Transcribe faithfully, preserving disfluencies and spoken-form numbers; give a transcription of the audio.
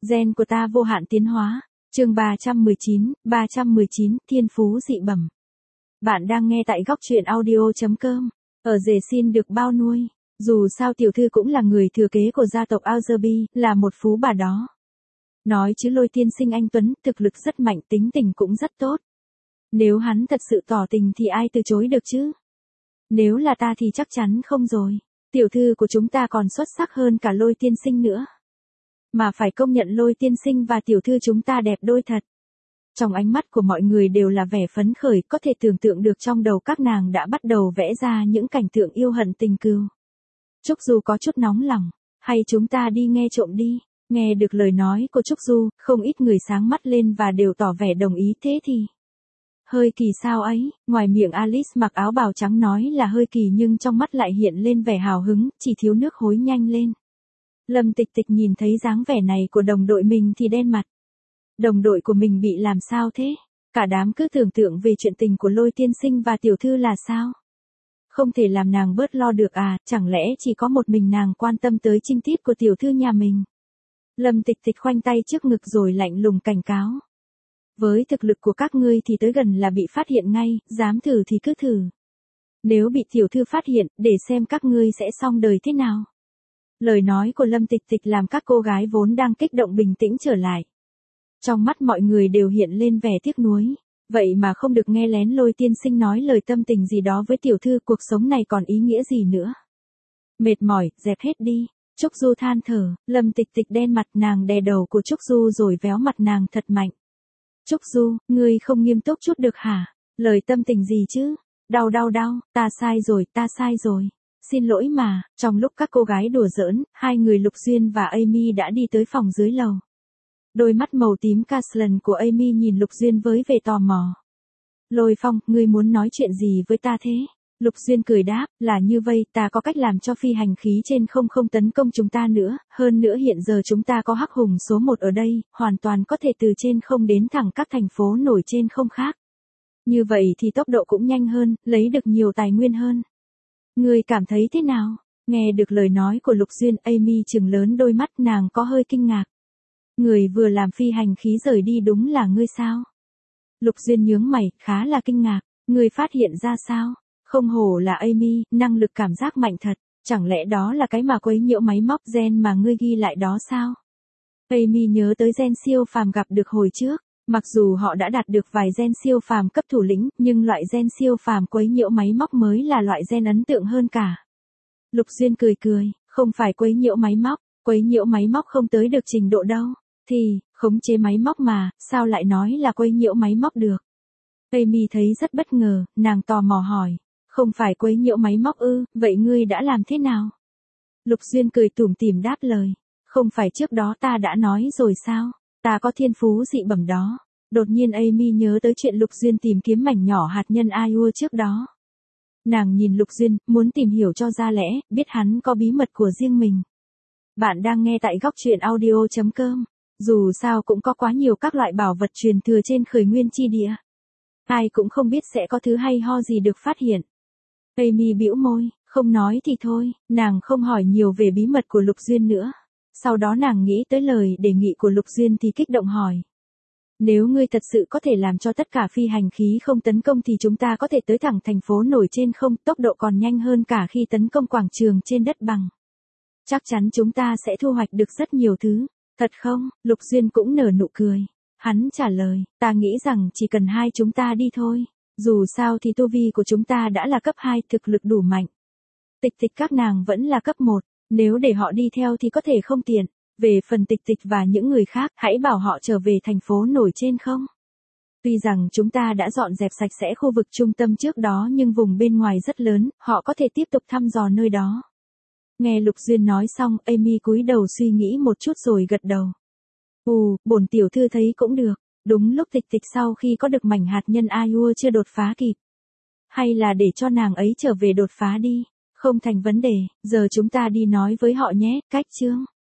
Gen của ta vô hạn tiến hóa. Chương ba trăm mười chín, ba trăm mười chín, thiên phú dị bẩm. Bạn đang nghe tại góc truyện audio chấm com. Ở rể xin được bao nuôi. Dù sao tiểu thư cũng là người thừa kế của gia tộc Alzerby, là một phú bà đó. Nói chứ Lôi tiên sinh anh Tuấn, thực lực rất mạnh, tính tình cũng rất tốt. Nếu hắn thật sự tỏ tình thì ai từ chối được chứ? Nếu là ta thì chắc chắn không rồi. Tiểu thư của chúng ta còn xuất sắc hơn cả Lôi tiên sinh nữa. Mà phải công nhận Lôi tiên sinh và tiểu thư chúng ta đẹp đôi thật. Trong ánh mắt của mọi người đều là vẻ phấn khởi, có thể tưởng tượng được trong đầu các nàng đã bắt đầu vẽ ra những cảnh tượng yêu hận tình cừu. Trúc Du có chút nóng lòng, hay chúng ta đi nghe trộm đi. Nghe được lời nói của Trúc Du, không ít người sáng mắt lên và đều tỏ vẻ đồng ý. Thế thì hơi kỳ sao ấy, ngoài miệng Alice mặc áo bào trắng nói là hơi kỳ nhưng trong mắt lại hiện lên vẻ hào hứng, chỉ thiếu nước hối nhanh lên. Lâm Tịch Tịch nhìn thấy dáng vẻ này của đồng đội mình thì đen mặt. Đồng đội của mình bị làm sao thế? Cả đám cứ tưởng tượng về chuyện tình của Lôi tiên sinh và tiểu thư là sao? Không thể làm nàng bớt lo được à, chẳng lẽ chỉ có một mình nàng quan tâm tới chinh tiết của tiểu thư nhà mình? Lâm Tịch Tịch khoanh tay trước ngực rồi lạnh lùng cảnh cáo. Với thực lực của các ngươi thì tới gần là bị phát hiện ngay, dám thử thì cứ thử. Nếu bị tiểu thư phát hiện, để xem các ngươi sẽ xong đời thế nào. Lời nói của Lâm Tịch Tịch làm các cô gái vốn đang kích động bình tĩnh trở lại. Trong mắt mọi người đều hiện lên vẻ tiếc nuối. Vậy mà không được nghe lén Lôi tiên sinh nói lời tâm tình gì đó với tiểu thư, cuộc sống này còn ý nghĩa gì nữa. Mệt mỏi, dẹp hết đi. Trúc Du than thở, Lâm Tịch Tịch đen mặt, nàng đè đầu của Trúc Du rồi véo mặt nàng thật mạnh. Trúc Du, ngươi không nghiêm túc chút được hả? Lời tâm tình gì chứ? Đau đau đau, ta sai rồi, ta sai rồi. Xin lỗi mà. Trong lúc các cô gái đùa giỡn, hai người Lục Duyên và Amy đã đi tới phòng dưới lầu. Đôi mắt màu tím Castellan của Amy nhìn Lục Duyên với vẻ tò mò. Lôi Phong, ngươi muốn nói chuyện gì với ta thế? Lục Duyên cười đáp, là như vậy, ta có cách làm cho phi hành khí trên không không tấn công chúng ta nữa, hơn nữa hiện giờ chúng ta có Hắc Hùng số một ở đây, hoàn toàn có thể từ trên không đến thẳng các thành phố nổi trên không khác. Như vậy thì tốc độ cũng nhanh hơn, lấy được nhiều tài nguyên hơn. Ngươi cảm thấy thế nào? Nghe được lời nói của Lục Duyên, Amy trừng lớn đôi mắt, nàng có hơi kinh ngạc. Người vừa làm phi hành khí rời đi đúng là ngươi sao? Lục Duyên nhướng mày, khá là kinh ngạc, ngươi phát hiện ra sao? Không hổ là Amy, năng lực cảm giác mạnh thật, chẳng lẽ đó là cái mà quấy nhiễu máy móc gen mà ngươi ghi lại đó sao? Amy nhớ tới gen siêu phàm gặp được hồi trước, mặc dù họ đã đạt được vài gen siêu phàm cấp thủ lĩnh, nhưng loại gen siêu phàm quấy nhiễu máy móc mới là loại gen ấn tượng hơn cả. Lục Duyên cười cười, không phải quấy nhiễu máy móc, quấy nhiễu máy móc không tới được trình độ đâu, thì, khống chế máy móc mà, sao lại nói là quấy nhiễu máy móc được? Amy thấy rất bất ngờ, nàng tò mò hỏi. Không phải quấy nhiễu máy móc ư, vậy ngươi đã làm thế nào? Lục Duyên cười tủm tỉm đáp lời. Không phải trước đó ta đã nói rồi sao? Ta có thiên phú dị bẩm đó. Đột nhiên Amy nhớ tới chuyện Lục Duyên tìm kiếm mảnh nhỏ hạt nhân Iowa trước đó. Nàng nhìn Lục Duyên, muốn tìm hiểu cho ra lẽ, biết hắn có bí mật của riêng mình. Bạn đang nghe tại góc truyện audio chấm com. Dù sao cũng có quá nhiều các loại bảo vật truyền thừa trên khởi nguyên chi địa. Ai cũng không biết sẽ có thứ hay ho gì được phát hiện. Amy bĩu môi, không nói thì thôi, nàng không hỏi nhiều về bí mật của Lục Duyên nữa. Sau đó nàng nghĩ tới lời đề nghị của Lục Duyên thì kích động hỏi. Nếu ngươi thật sự có thể làm cho tất cả phi hành khí không tấn công thì chúng ta có thể tới thẳng thành phố nổi trên không, tốc độ còn nhanh hơn cả khi tấn công quảng trường trên đất bằng. Chắc chắn chúng ta sẽ thu hoạch được rất nhiều thứ. Thật không? Lục Duyên cũng nở nụ cười. Hắn trả lời, ta nghĩ rằng chỉ cần hai chúng ta đi thôi. Dù sao thì tu vi của chúng ta đã là cấp hai, thực lực đủ mạnh. Tịch Tịch các nàng vẫn là cấp một, nếu để họ đi theo thì có thể không tiện. Về phần Tịch Tịch và những người khác, hãy bảo họ trở về thành phố nổi trên không. Tuy rằng chúng ta đã dọn dẹp sạch sẽ khu vực trung tâm trước đó nhưng vùng bên ngoài rất lớn, họ có thể tiếp tục thăm dò nơi đó. Nghe Lục Duyên nói xong, Amy cúi đầu suy nghĩ một chút rồi gật đầu. Ù, bổn tiểu thư thấy cũng được. Đúng lúc Tịch Tịch sau khi có được mảnh hạt nhân Iowa chưa đột phá kịp. Hay là để cho nàng ấy trở về đột phá đi. Không thành vấn đề, giờ chúng ta đi nói với họ nhé, cách chương.